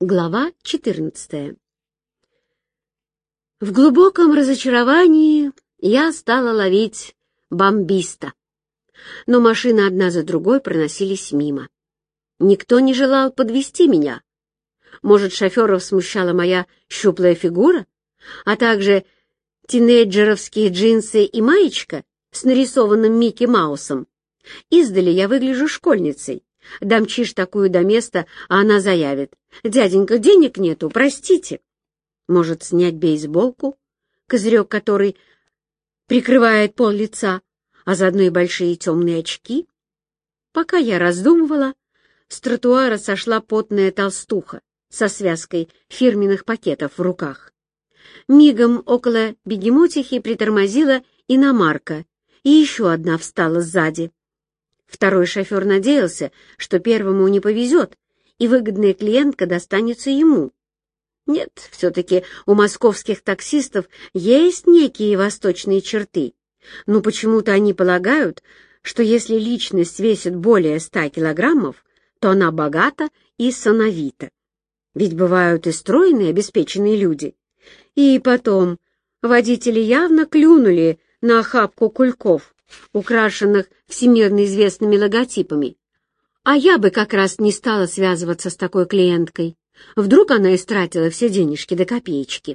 Глава 14. В глубоком разочаровании я стала ловить бомбиста, но машины одна за другой проносились мимо. Никто не желал подвезти меня. Может, шоферов смущала моя щуплая фигура, а также тинейджеровские джинсы и маечка с нарисованным Микки Маусом. Издали я выгляжу школьницей. Домчишь такую до места, а она заявит: «Дяденька, денег нету, простите». Может, снять бейсболку, козырек которой прикрывает пол лица, а заодно и большие темные очки? Пока я раздумывала, с тротуара сошла потная толстуха со связкой фирменных пакетов в руках. Мигом около бегемотихи притормозила иномарка, и еще одна встала сзади. Второй шофер надеялся, что первому не повезет, и выгодная клиентка достанется ему. Нет, все-таки у московских таксистов есть некие восточные черты, но почему-то они полагают, что если личность весит более 100 килограммов, то она богата и сановита. Ведь бывают и стройные, обеспеченные люди. И потом, водители явно клюнули на охапку кульков, украшенных всемирно известными логотипами. А я бы как раз не стала связываться с такой клиенткой. Вдруг она истратила все денежки до копеечки.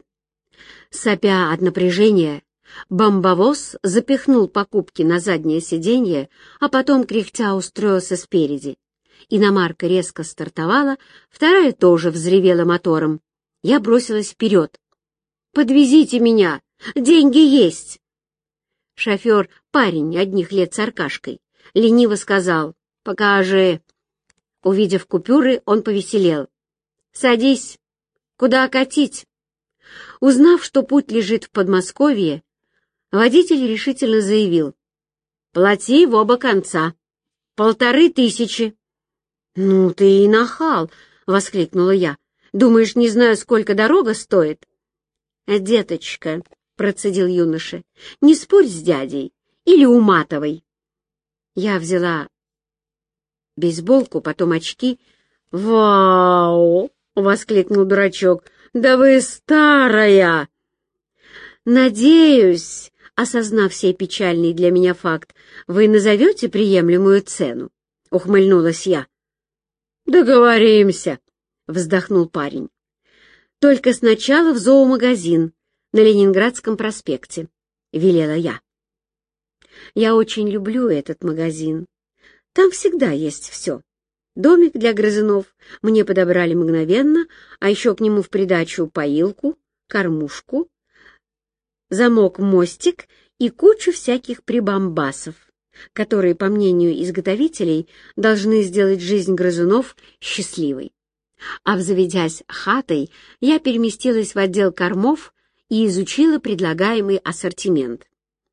Сопя от напряжения, бомбовоз запихнул покупки на заднее сиденье, а потом кряхтя устроился спереди. Иномарка резко стартовала, вторая тоже взревела мотором. Я бросилась вперед. «Подвезите меня! Деньги есть!» Шофер, парень одних лет с Аркашкой, лениво сказал: «Покажи». Увидев купюры, он повеселел. «Садись. Куда катить?» Узнав, что путь лежит в Подмосковье, водитель решительно заявил: «Плати в оба конца. 1500». «Ну ты и нахал!» — воскликнула я. «Думаешь, не знаю, сколько дорога стоит?» «Деточка», — процедил юноша, — «не спорь с дядей или уматывай». Я взяла бейсболку, потом очки. «Вау!» — воскликнул дурачок. «Да вы старая!» «Надеюсь, осознав сей печальный для меня факт, вы назовете приемлемую цену?» — ухмыльнулась я. «Договоримся», — вздохнул парень. «Только сначала в зоомагазин на Ленинградском проспекте», — велела я. Я очень люблю этот магазин. Там всегда есть все. Домик для грызунов мне подобрали мгновенно, а еще к нему в придачу поилку, кормушку, замок-мостик и кучу всяких прибамбасов, которые, по мнению изготовителей, должны сделать жизнь грызунов счастливой. Обзаведясь хатой, я переместилась в отдел кормов и изучила предлагаемый ассортимент.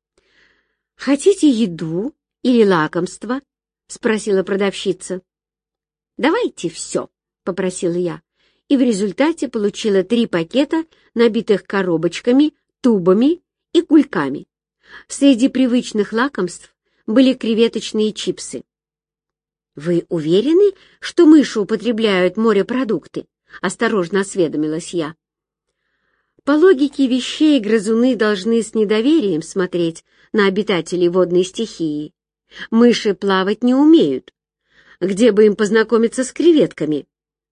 «Хотите еду или лакомство?» — спросила продавщица. «Давайте все», — попросила я, и в результате получила 3 пакета, набитых коробочками, тубами и кульками. Среди привычных лакомств были креветочные чипсы. «Вы уверены, что мыши употребляют морепродукты?» — осторожно осведомилась я. По логике вещей, грызуны должны с недоверием смотреть на обитателей водной стихии. Мыши плавать не умеют. Где бы им познакомиться с креветками?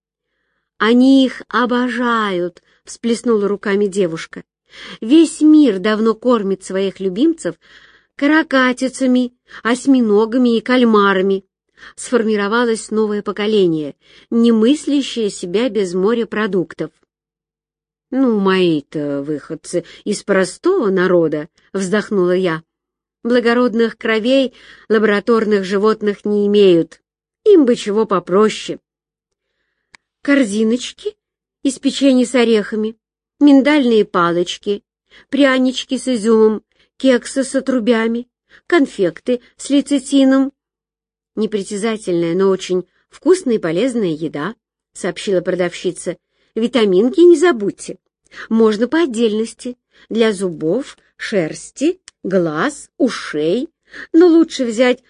«Они их обожают», — всплеснула руками девушка. «Весь мир давно кормит своих любимцев каракатицами, осьминогами и кальмарами. Сформировалось новое поколение, не мыслящее себя без морепродуктов». «Ну, мои-то выходцы из простого народа», — вздохнула я. «Благородных кровей лабораторных животных не имеют. Им бы чего попроще». «Корзиночки из печенья с орехами, миндальные палочки, прянички с изюмом, кексы с отрубями, конфекты с лецитином». «Непритязательная, но очень вкусная и полезная еда», — сообщила продавщица. «Витаминки не забудьте. Можно по отдельности, для зубов, шерсти, глаз, ушей, но лучше взять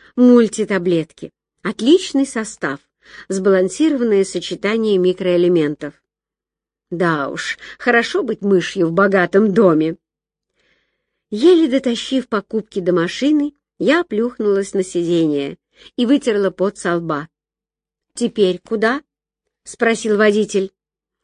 мультитаблетки. Отличный состав, сбалансированное сочетание микроэлементов. Да уж, хорошо быть мышью в богатом доме. Еле дотащив покупки до машины, я плюхнулась на сиденье и вытерла пот со лба. «Теперь куда?» — спросил водитель.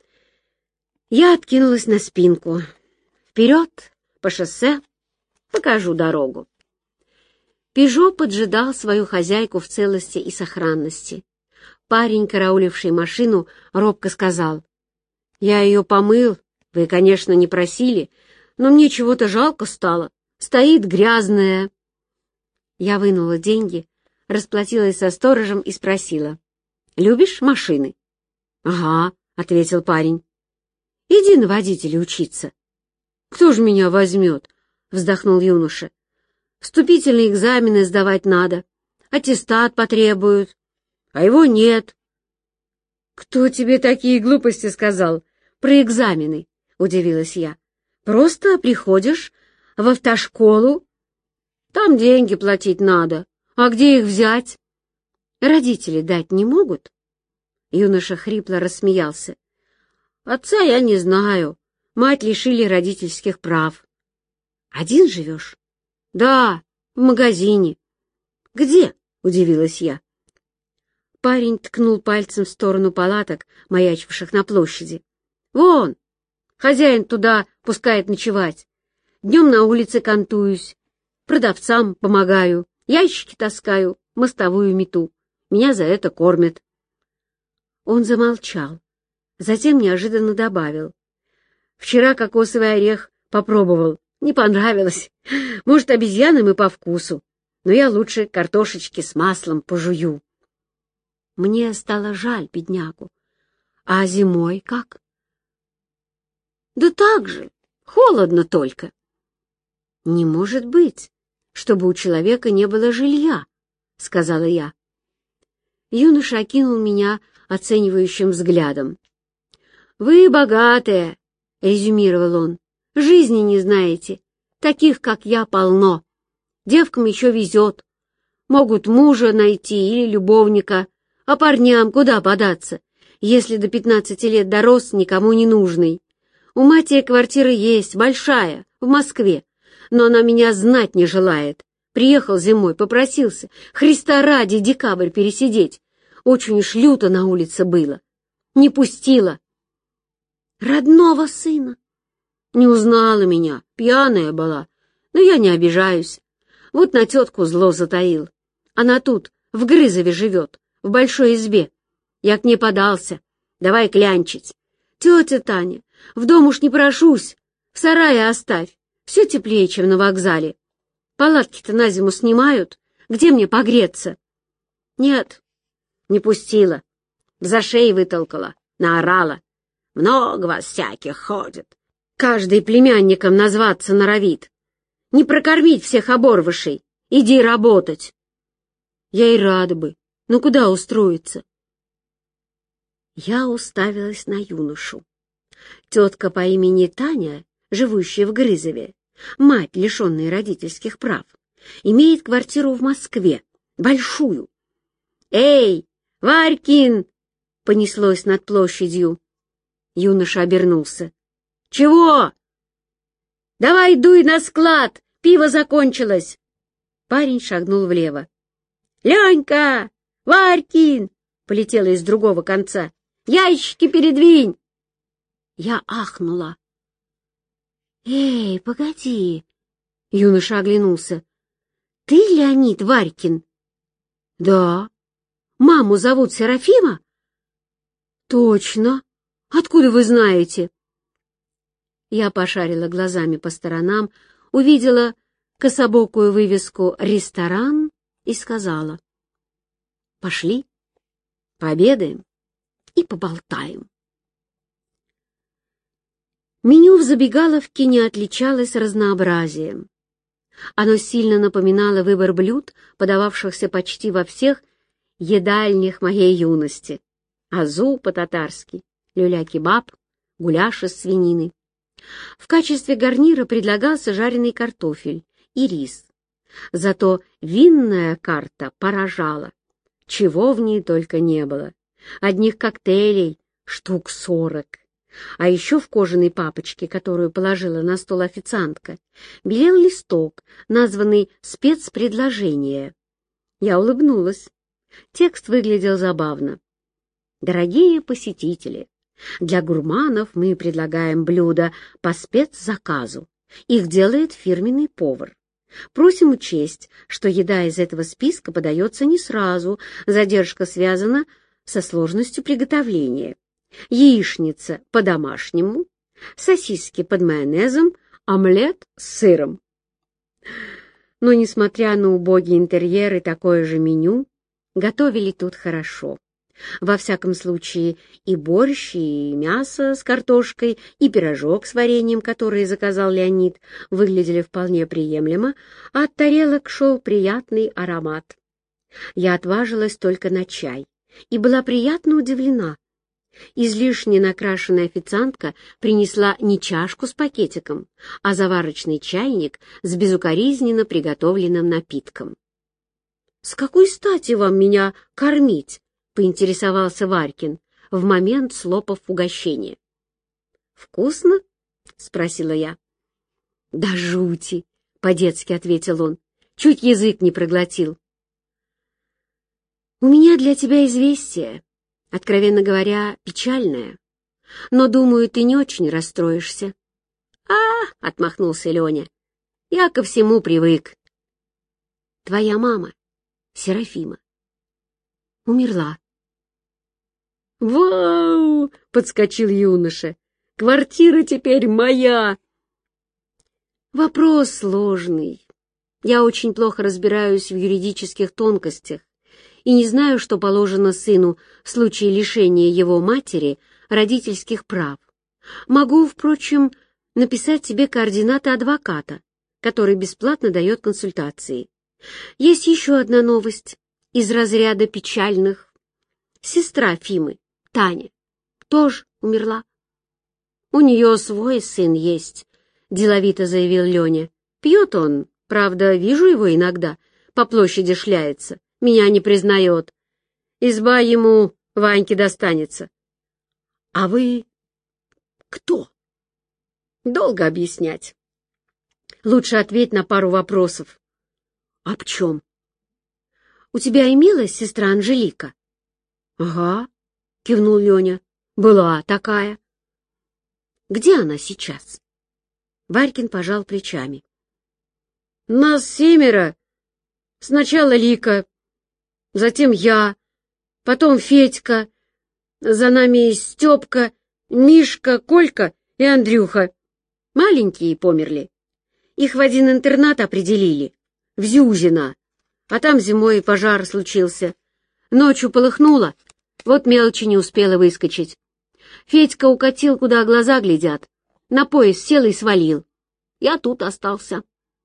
Я откинулась на спинку. «Вперед, по шоссе, покажу дорогу». «Пежо» поджидал свою хозяйку в целости и сохранности. Парень, карауливший машину, робко сказал: «Я ее помыл, вы, конечно, не просили, но мне чего-то жалко стало. Стоит грязная». Я вынула деньги, расплатилась со сторожем и спросила: «Любишь машины?» «Ага», — ответил парень. «Иди на водителя учиться». «Кто же меня возьмет?» — вздохнул юноша. «Вступительные экзамены сдавать надо, аттестат потребуют, а его нет». «Кто тебе такие глупости сказал про экзамены?» — удивилась я. «Просто приходишь в автошколу. Там деньги платить надо. А где их взять? Родители дать не могут?» Юноша хрипло рассмеялся. «Отца я не знаю. Мать лишили родительских прав». «Один живешь?» «Да, в магазине». «Где?» — удивилась я. Парень ткнул пальцем в сторону палаток, маячивших на площади. «Вон, хозяин туда пускает ночевать. Днем на улице кантуюсь, продавцам помогаю, ящики таскаю, мостовую мету. Меня за это кормят». Он замолчал, затем неожиданно добавил: «Вчера кокосовый орех попробовал, не понравилось. Может, обезьянам и по вкусу, но я лучше картошечки с маслом пожую». Мне стало жаль беднягу. «А зимой как?» «Да так же, холодно только». «Не может быть, чтобы у человека не было жилья», — сказала я. Юноша окинул меня оценивающим взглядом. «Вы богатая», — резюмировал он, — «жизни не знаете. Таких, как я, полно. Девкам еще везет. Могут мужа найти или любовника, а парням куда податься, если до 15 лет дорос, никому не нужный. У матери квартира есть, большая, в Москве, но она меня знать не желает. Приехал зимой, попросился, Христа ради, декабрь пересидеть. Очень уж люто на улице было. Не пустила». «Родного сына?» «Не узнала меня, пьяная была, но я не обижаюсь. Вот на тетку зло затаил. Она тут, в Грызове живет, в большой избе. Я к ней подался, давай клянчить. Тетя Таня, в дом уж не прошусь, в сарае оставь, все теплее, чем на вокзале. Палатки-то на зиму снимают, где мне погреться?» «Нет, не пустила, за шеи вытолкала, наорала. Много вас всяких ходит. Каждый племянником назваться норовит. Не прокормить всех оборвышей, иди работать». «Я и рада бы, но куда устроиться?» Я уставилась на юношу. Тетка по имени Таня, живущая в Грызове, мать, лишенная родительских прав, имеет квартиру в Москве, большую. «Эй, Варькин!» — понеслось над площадью. Юноша обернулся. «Чего?» «Давай дуй на склад, пиво закончилось!» Парень шагнул влево. «Ленька! Варькин!» — полетело из другого конца. «Ящики передвинь!» Я ахнула. «Эй, погоди!» — юноша оглянулся. «Ты Леонид Варькин?» «Да». «Маму зовут Серафима?» «Точно. Откуда вы знаете?» Я пошарила глазами по сторонам, увидела кособокую вывеску «Ресторан» и сказала: «Пошли, пообедаем и поболтаем». Меню в забегаловке не отличалось разнообразием. Оно сильно напоминало выбор блюд, подававшихся почти во всех едальнях моей юности. Азу по-татарски, люля-кебаб, гуляш из свинины. В качестве гарнира предлагался жареный картофель и рис. Зато винная карта поражала. Чего в ней только не было. Одних коктейлей штук 40. А еще в кожаной папочке, которую положила на стол официантка, белел листок, названный «Спецпредложение». Я улыбнулась. Текст выглядел забавно. «Дорогие посетители, для гурманов мы предлагаем блюда по спецзаказу. Их делает фирменный повар. Просим учесть, что еда из этого списка подается не сразу, задержка связана со сложностью приготовления. Яичница по-домашнему, сосиски под майонезом, омлет с сыром». Но, несмотря на убогий интерьер и такое же меню, готовили тут хорошо. Во всяком случае, и борщ, и мясо с картошкой, и пирожок с вареньем, который заказал Леонид, выглядели вполне приемлемо, а от тарелок шел приятный аромат. Я отважилась только на чай и была приятно удивлена. Излишне накрашенная официантка принесла не чашку с пакетиком, а заварочный чайник с безукоризненно приготовленным напитком. «С какой стати вам меня кормить?» — поинтересовался Варькин, в момент слопав угощение. «Вкусно?» — спросила я. «Да жути!» — по-детски ответил он, чуть язык не проглотил. «У меня для тебя известие, откровенно говоря, печальное, но, думаю, ты не очень расстроишься». — отмахнулся Леня, — «я ко всему привык». «Твоя мама, Серафима, умерла». «Вау!» — подскочил юноша. «Квартира теперь моя!» «Вопрос сложный. Я очень плохо разбираюсь в юридических тонкостях и не знаю, что положено сыну в случае лишения его матери родительских прав. Могу, впрочем, написать тебе координаты адвоката, который бесплатно дает консультации. Есть еще одна новость из разряда печальных. Сестра Фимы, Таня, тоже умерла». «У нее свой сын есть», — деловито заявил Леня. «Пьет он, правда, вижу его иногда, по площади шляется, меня не признает. Изба ему, Ваньке, достанется». «А вы кто?» «Долго объяснять. Лучше ответь на пару вопросов». «Об чем?» «У тебя имелась сестра Анжелика?» «Ага», — кивнул Леня. «Была такая». «Где она сейчас?» Варькин пожал плечами. «Нас 7. Сначала Лика, затем я, потом Федька, за нами Степка, Мишка, Колька и Андрюха. Маленькие померли. Их в один интернат определили, в Зюзино, а там зимой пожар случился. Ночью полыхнуло, вот мелочи не успела выскочить. Федька укатил, куда глаза глядят, на поезд сел и свалил. Я тут остался».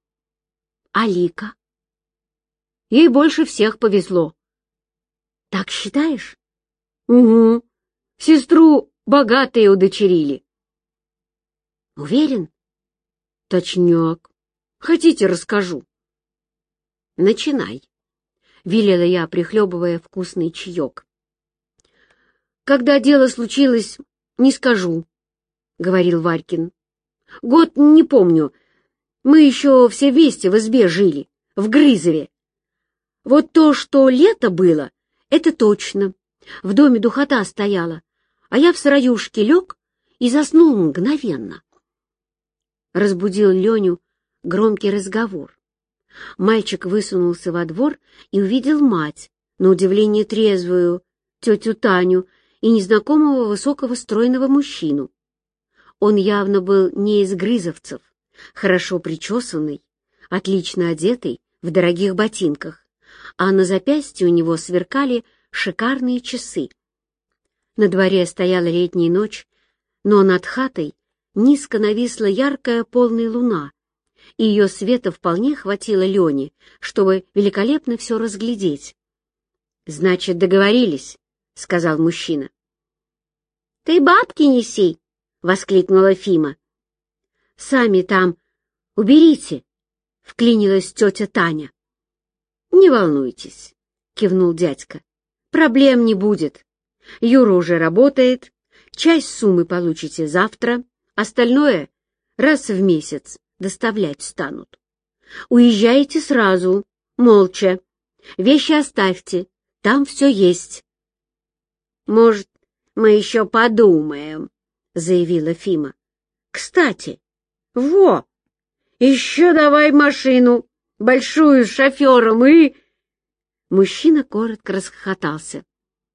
«А Лика?» «Ей больше всех повезло». «Так считаешь?» «Угу. Сестру богатые удочерили». «Уверен?» «Точняк. Хотите, расскажу?» «Начинай», — велела я, прихлебывая вкусный чаек. «Когда дело случилось, не скажу», — говорил Варькин. «Год не помню. Мы еще все вместе в избе жили, в Грызове. Вот то, что лето было, это точно. В доме духота стояла, а я в сыроюшке лег и заснул мгновенно». Разбудил Леню громкий разговор. Мальчик высунулся во двор и увидел мать, на удивление трезвую, тетю Таню и незнакомого высокого стройного мужчину. Он явно был не из грызовцев, хорошо причесанный, отлично одетый, в дорогих ботинках, а на запястье у него сверкали шикарные часы. На дворе стояла летняя ночь, но над хатой низко нависла яркая полная луна, и ее света вполне хватило Лене, чтобы великолепно все разглядеть. «Значит, договорились», — сказал мужчина. «Ты бабки неси!» — воскликнула Фима. «Сами там уберите!» — вклинилась тетя Таня. «Не волнуйтесь», — кивнул дядька. «Проблем не будет. Юра уже работает, Часть суммы получите завтра, остальное раз в месяц доставлять станут. Уезжаете сразу, молча. Вещи оставьте, там все есть. Может, мы еще подумаем, заявила Фима. Кстати, во, еще давай машину, большую с шофером и... Мужчина коротко расхохотался.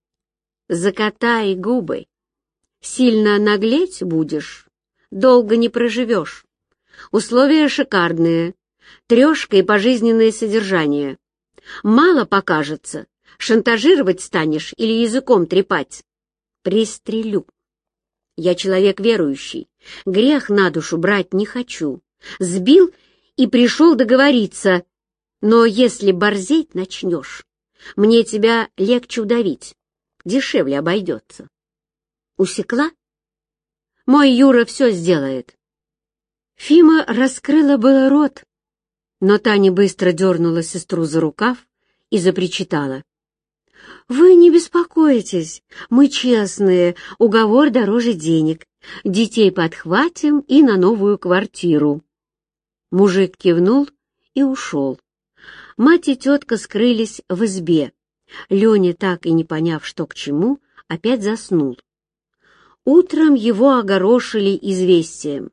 Закатай губы. Сильно наглеть будешь, долго не проживешь. Условия шикарные, трешка и пожизненное содержание. Мало покажется, шантажировать станешь или языком трепать. Пристрелю. Я человек верующий, грех на душу брать не хочу. Сбил и пришел договориться, но если борзеть начнешь, мне тебя легче удавить, дешевле обойдется. Усекла? Мой Юра все сделает. Фима раскрыла было рот, но Таня быстро дернула сестру за рукав и запричитала. «Вы не беспокойтесь, мы честные, уговор дороже денег. Детей подхватим и на новую квартиру». Мужик кивнул и ушел. Мать и тетка скрылись в избе. Леня, так и не поняв, что к чему, опять заснул. Утром его огорошили известием.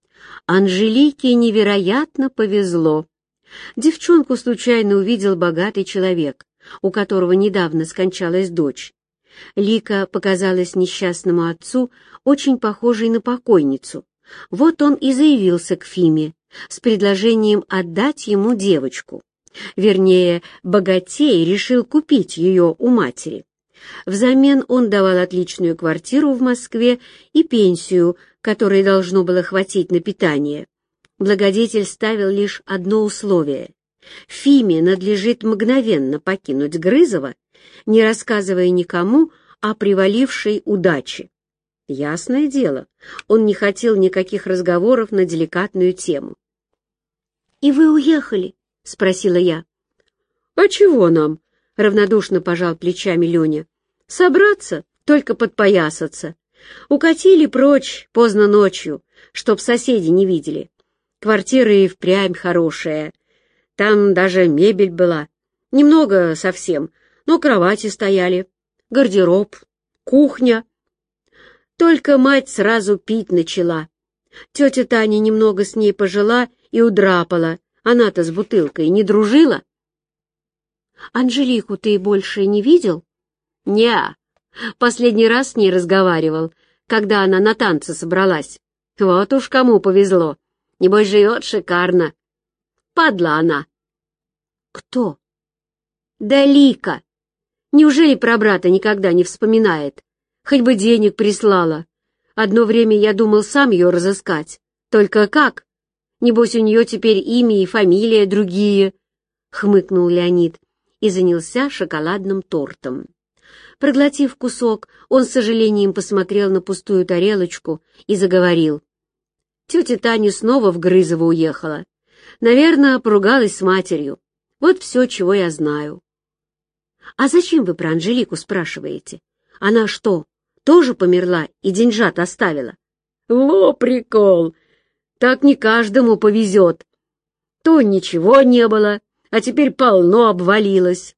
Анжелике невероятно повезло. Девчонку случайно увидел богатый человек, у которого недавно скончалась дочь. Лика показалась несчастному отцу очень похожей на покойницу. Вот он и заявился к Фиме с предложением отдать ему девочку. Вернее, богатей решил купить ее у матери. Взамен он давал отличную квартиру в Москве и пенсию, которой должно было хватить на питание. Благодетель ставил лишь одно условие. Фиме надлежит мгновенно покинуть Грызово, не рассказывая никому о привалившей удаче. Ясное дело, он не хотел никаких разговоров на деликатную тему. «И вы уехали?» — спросила я. «А чего нам?» — равнодушно пожал плечами Леня. «Собраться, только подпоясаться. Укатили прочь поздно ночью, чтоб соседи не видели. Квартира и впрямь хорошая. Там даже мебель была. Немного совсем, но кровати стояли, гардероб, кухня. Только мать сразу пить начала. Тетя Таня немного с ней пожила и удрапала. Она-то с бутылкой не дружила». «Анжелику ты больше не видел?» «Не-а. Последний раз с ней разговаривал, когда она на танцы собралась. Вот уж кому повезло. Небось, живет шикарно. Падла она». «Кто?» «Да Лика. Неужели про брата никогда не вспоминает? Хоть бы денег прислала. Одно время я думал сам ее разыскать. Только как? Небось, у нее теперь имя и фамилия другие», — хмыкнул Леонид и занялся шоколадным тортом. Проглотив кусок, он с сожалением посмотрел на пустую тарелочку и заговорил. «Тетя Таня снова в Грызово уехала. Наверное, поругалась с матерью. Вот все, чего я знаю». «А зачем вы про Анжелику спрашиваете? Она что, тоже померла и деньжат оставила?» «Во прикол! Так не каждому повезет. То ничего не было, а теперь полно обвалилось.